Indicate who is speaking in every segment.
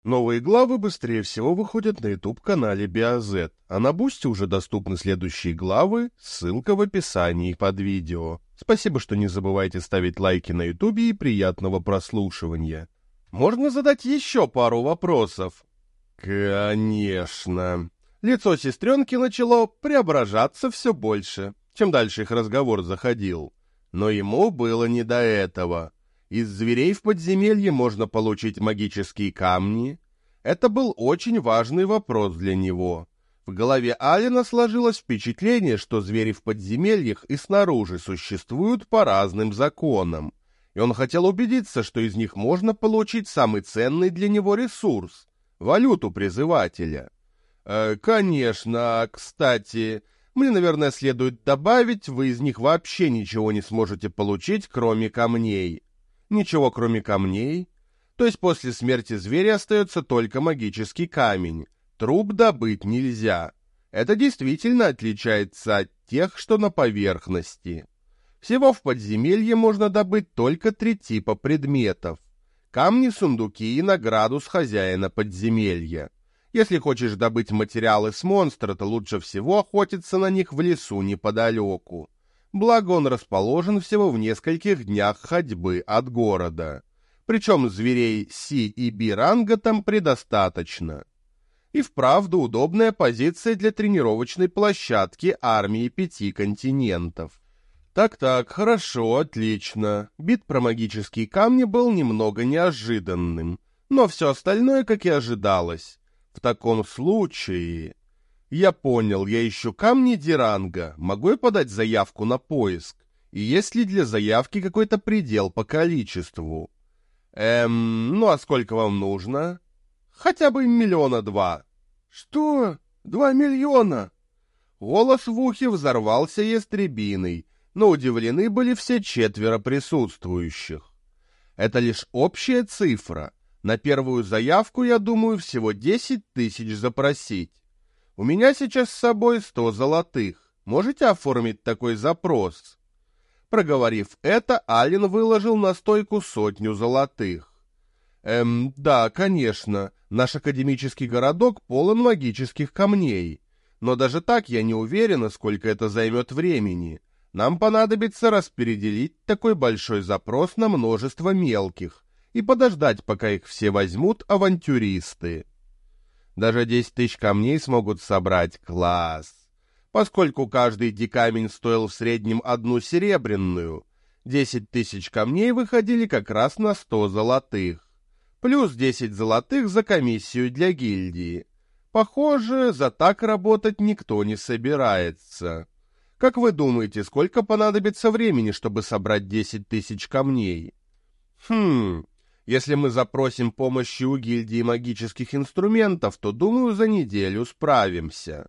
Speaker 1: Новые главы быстрее всего выходят на YouTube-канале BioZ, а на Бусти уже доступны следующие главы, ссылка в описании под видео. Спасибо, что не забывайте ставить лайки на YouTube и приятного прослушивания. Можно задать еще пару вопросов? Конечно. Лицо сестренки начало преображаться все больше, чем дальше их разговор заходил. Но ему было не до этого. Из зверей в подземелье можно получить магические камни. Это был очень важный вопрос для него. В голове Алина сложилось впечатление, что звери в подземельях и снаружи существуют по разным законам, и он хотел убедиться, что из них можно получить самый ценный для него ресурс — валюту призывателя. Конечно, кстати, мне, наверное, следует добавить, вы из них вообще ничего не сможете получить, кроме камней. Ничего, кроме камней? То есть после смерти зверя остается только магический камень. Труп добыть нельзя. Это действительно отличается от тех, что на поверхности. Всего в подземелье можно добыть только 3 типа предметов. Камни, сундуки и награду с хозяина подземелья. Если хочешь добыть материалы с монстра, то лучше всего охотиться на них в лесу неподалеку. Благо он расположен всего в нескольких днях ходьбы от города. Причем зверей Си и Би ранга там предостаточно. И вправду удобная позиция для тренировочной площадки армии 5 континентов. Так, хорошо, отлично. Бит про магические камни был немного неожиданным, но все остальное, как и ожидалось. В таком случае... Я понял, я ищу камни Диранга. Могу я подать заявку на поиск? И есть ли для заявки какой-то предел по количеству? Ну а сколько вам нужно? Хотя бы 2 миллиона. Что? 2 миллиона? Голос в ухе взорвался ястребиной, но удивлены были все 4 присутствующих. Это лишь общая цифра. На первую заявку, я думаю, всего 10 тысяч запросить. У меня сейчас с собой 100 золотых. Можете оформить такой запрос? Проговорив это, Ален выложил на стойку 100 золотых. Да, конечно, наш академический городок полон магических камней. Но даже так я не уверена, сколько это займет времени. Нам понадобится распределить такой большой запрос на множество мелких и подождать, пока их все возьмут авантюристы. Даже 10 тысяч камней смогут собрать. Класс! Поскольку каждый дикамень стоил в среднем 1 серебряную, 10 тысяч камней выходили как раз на 100 золотых. Плюс 10 золотых за комиссию для гильдии. Похоже, за так работать никто не собирается. Как вы думаете, сколько понадобится времени, чтобы собрать 10 тысяч камней? Если мы запросим помощи у гильдии магических инструментов, то, думаю, за неделю справимся.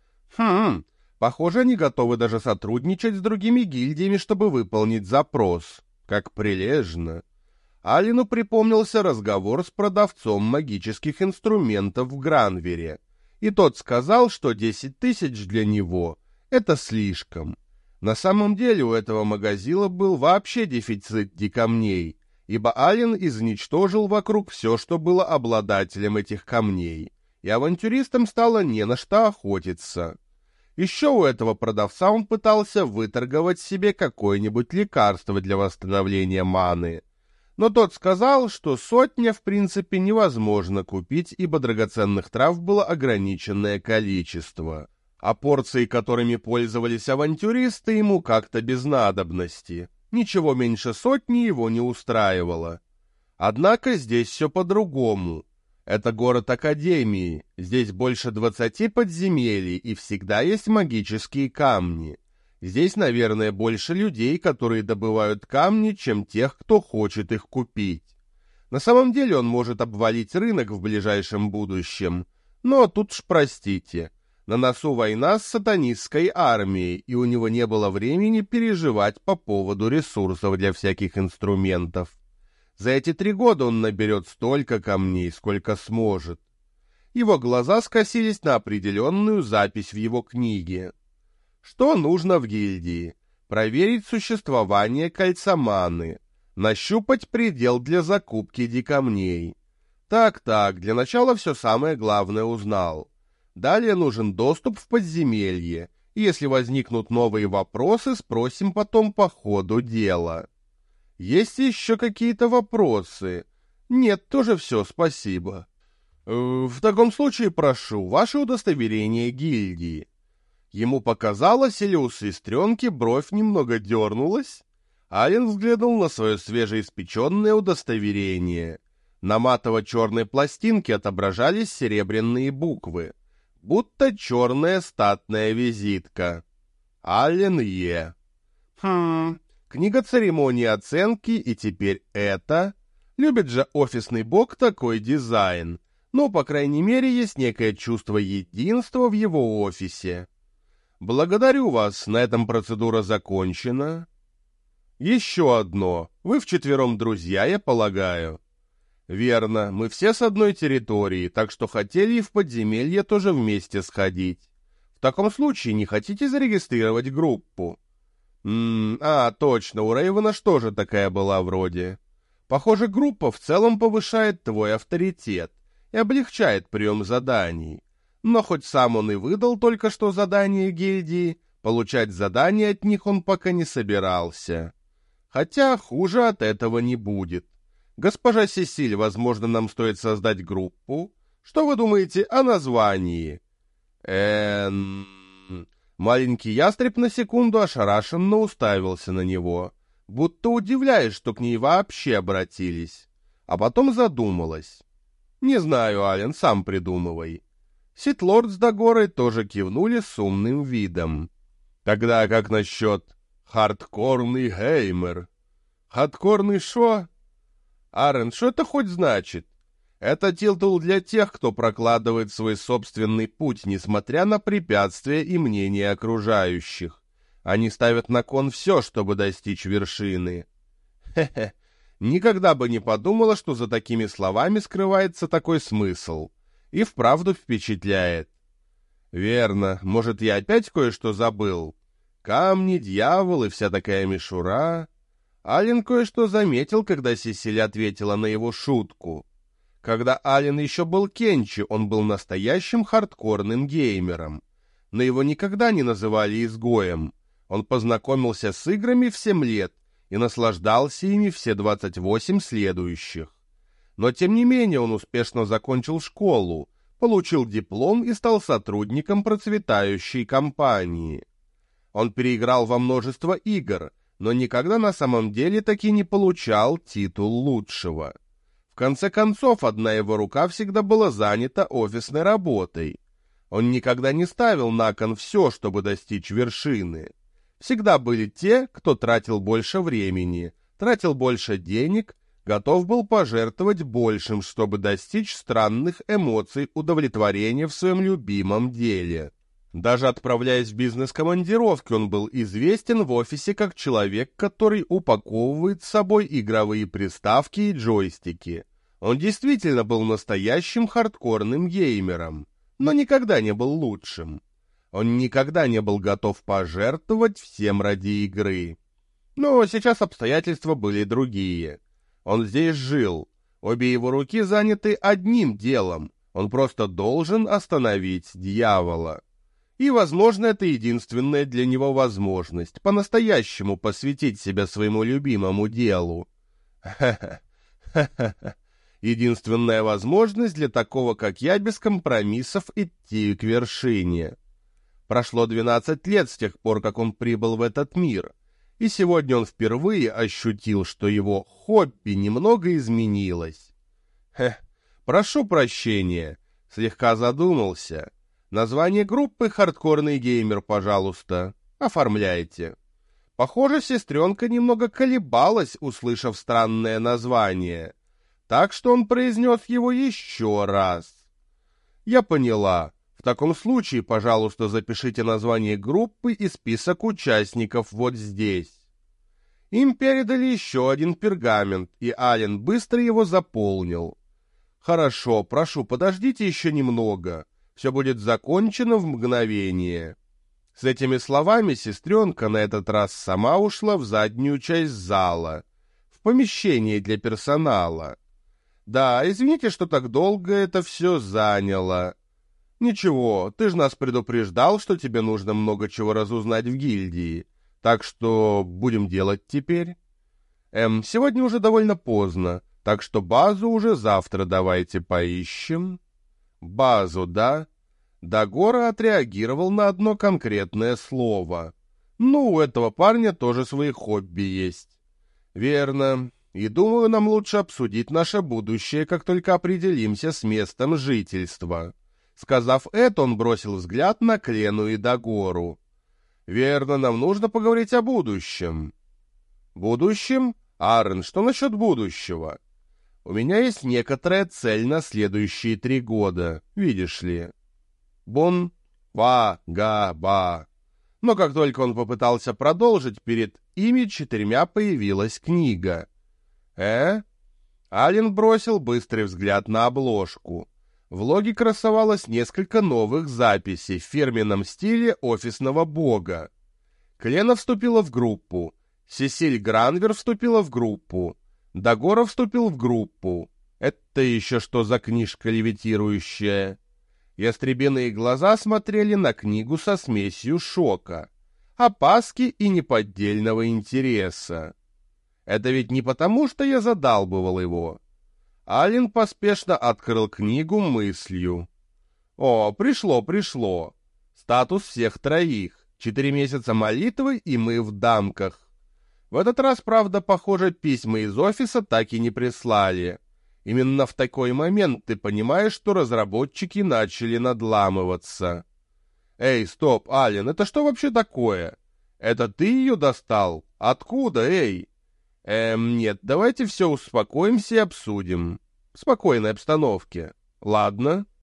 Speaker 1: Похоже, они готовы даже сотрудничать с другими гильдиями, чтобы выполнить запрос. Как прилежно. Алину припомнился разговор с продавцом магических инструментов в Гранвере, и тот сказал, что 10 тысяч для него — это слишком. На самом деле у этого магазина был вообще дефицит дикамней, ибо Ален изничтожил вокруг все, что было обладателем этих камней, и авантюристам стало не на что охотиться. Еще у этого продавца он пытался выторговать себе какое-нибудь лекарство для восстановления маны, но тот сказал, что 100 в принципе невозможно купить, ибо драгоценных трав было ограниченное количество, а порции, которыми пользовались авантюристы, ему как-то без надобности. Ничего меньше 100 его не устраивало. Однако здесь все по-другому. Это город Академии, здесь больше 20 подземелий и всегда есть магические камни. Здесь, наверное, больше людей, которые добывают камни, чем тех, кто хочет их купить. На самом деле он может обвалить рынок в ближайшем будущем, но тут ж простите. На носу война с сатанистской армией, и у него не было времени переживать по поводу ресурсов для всяких инструментов. За эти 3 года он наберет столько камней, сколько сможет. Его глаза скосились на определенную запись в его книге. Что нужно в гильдии? Проверить существование кольца маны, нащупать предел для закупки дикамней, Так, для начала все самое главное узнал. Далее нужен доступ в подземелье. И если возникнут новые вопросы, спросим потом по ходу дела. Есть еще какие-то вопросы? Нет, тоже все, спасибо. В таком случае прошу, ваше удостоверение гильдии. Ему показалось, или у сестренки бровь немного дернулась? Ален взглянул на свое свежеиспеченное удостоверение. На матово-черной пластинке отображались серебряные буквы, будто черная статная визитка. Ален Е. Книга церемонии оценки, и теперь это... Любит же офисный бог такой дизайн, но, по крайней мере, есть некое чувство единства в его офисе. Благодарю вас, на этом процедура закончена. Еще одно. Вы вчетвером друзья, я полагаю. Верно, мы все с одной территории, так что хотели и в подземелье тоже вместе сходить. В таком случае не хотите зарегистрировать группу? Точно, у Рейвена что же такая была вроде? Похоже, группа в целом повышает твой авторитет и облегчает прием заданий. Но хоть сам он и выдал только что задание гильдии, получать задания от них он пока не собирался. Хотя хуже от этого не будет. Госпожа Сесиль, возможно, нам стоит создать группу? Что вы думаете о названии? Маленький ястреб на секунду ошарашенно уставился на него, будто удивляясь, что к ней вообще обратились. А потом задумалась. Не знаю, Ален, сам придумывай. Ситлорд с Дагорой тоже кивнули с умным видом. Тогда как насчет хардкорный геймер? Хардкорный шо? Арен, что это хоть значит? Это титул для тех, кто прокладывает свой собственный путь, несмотря на препятствия и мнения окружающих. Они ставят на кон все, чтобы достичь вершины. Хе-хе, никогда бы не подумала, что за такими словами скрывается такой смысл. И вправду впечатляет. Верно, может, я опять кое-что забыл? Камни, дьявол и вся такая мишура. Ален кое-что заметил, когда Сесиль ответила на его шутку. Когда Ален еще был Кенчи, он был настоящим хардкорным геймером. Но его никогда не называли изгоем. Он познакомился с играми в 7 лет и наслаждался ими все 28 следующих. Но тем не менее он успешно закончил школу, получил диплом и стал сотрудником процветающей компании. Он переиграл во множество игр, но никогда на самом деле таки не получал титул лучшего. В конце концов, одна его рука всегда была занята офисной работой. Он никогда не ставил на кон все, чтобы достичь вершины. Всегда были те, кто тратил больше времени, тратил больше денег, готов был пожертвовать большим, чтобы достичь странных эмоций удовлетворения в своем любимом деле. Даже отправляясь в бизнес-командировки, он был известен в офисе как человек, который упаковывает с собой игровые приставки и джойстики. Он действительно был настоящим хардкорным геймером, но никогда не был лучшим. Он никогда не был готов пожертвовать всем ради игры. Но сейчас обстоятельства были другие. Он здесь жил. Обе его руки заняты одним делом. Он просто должен остановить дьявола. И, возможно, это единственная для него возможность по-настоящему посвятить себя своему любимому делу. Ха-ха-ха-ха. Единственная возможность для такого, как я, без компромиссов идти к вершине. Прошло 12 лет с тех пор, как он прибыл в этот мир, и сегодня он впервые ощутил, что его хобби немного изменилось. Прошу прощения, слегка задумался. Название группы «Хардкорный геймер», пожалуйста, оформляйте. Похоже, сестренка немного колебалась, услышав странное название, так что он произнес его еще раз. Я поняла. В таком случае, пожалуйста, запишите название группы и список участников вот здесь. Им передали еще один пергамент, и Ален быстро его заполнил. Хорошо, прошу, подождите еще немного. Все будет закончено в мгновение. С этими словами сестренка на этот раз сама ушла в заднюю часть зала, в помещение для персонала. Да, извините, что так долго это все заняло. Ничего, ты же нас предупреждал, что тебе нужно много чего разузнать в гильдии. Так что будем делать теперь? Сегодня уже довольно поздно, так что базу уже завтра давайте поищем. Базу, да? Дагора отреагировал на одно конкретное слово. Ну, у этого парня тоже свои хобби есть. Верно. И думаю, нам лучше обсудить наше будущее, как только определимся с местом жительства. Сказав это, он бросил взгляд на Клену и Дагору. Верно, нам нужно поговорить о будущем. Будущем? Арен, что насчет будущего? У меня есть некоторая цель на следующие 3 года, видишь ли. Ба. Но как только он попытался продолжить, перед ими 4 появилась книга. Ален бросил быстрый взгляд на обложку. В логе красовалось несколько новых записей в фирменном стиле офисного бога. Клена вступила в группу. Сесиль Гранвер вступила в группу. Дагора вступил в группу. Это еще что за книжка левитирующая? Ястребиные глаза смотрели на книгу со смесью шока, опаски и неподдельного интереса. Это ведь не потому, что я задалбывал его. Ален поспешно открыл книгу мыслью. О, пришло. Статус всех 3. 4 месяца молитвы, и мы в дамках. В этот раз, правда, похоже, письма из офиса так и не прислали. Именно в такой момент ты понимаешь, что разработчики начали надламываться. Эй, стоп, Ален, это что вообще такое? Это ты ее достал? Откуда, эй? Нет, давайте все успокоимся и обсудим. В спокойной обстановке. Ладно?